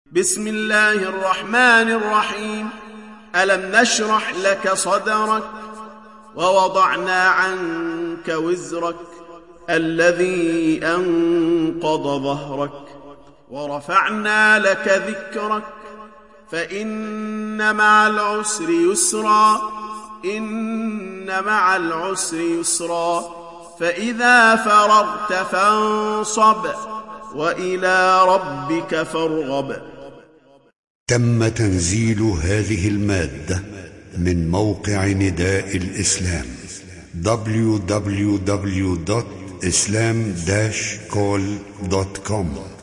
بسم الله الرحمن الرحيم. ألم نشرح لك صدرك ووضعنا عنك وزرك الذي أنقض ظهرك ورفعنا لك ذكرك فإن مع العسر يسرا إن مع العسر يسرا فإذا فرغت فانصب وإلى ربك فارغب. تم تنزيل هذه المادة من موقع نداء الإسلام www.islam-call.com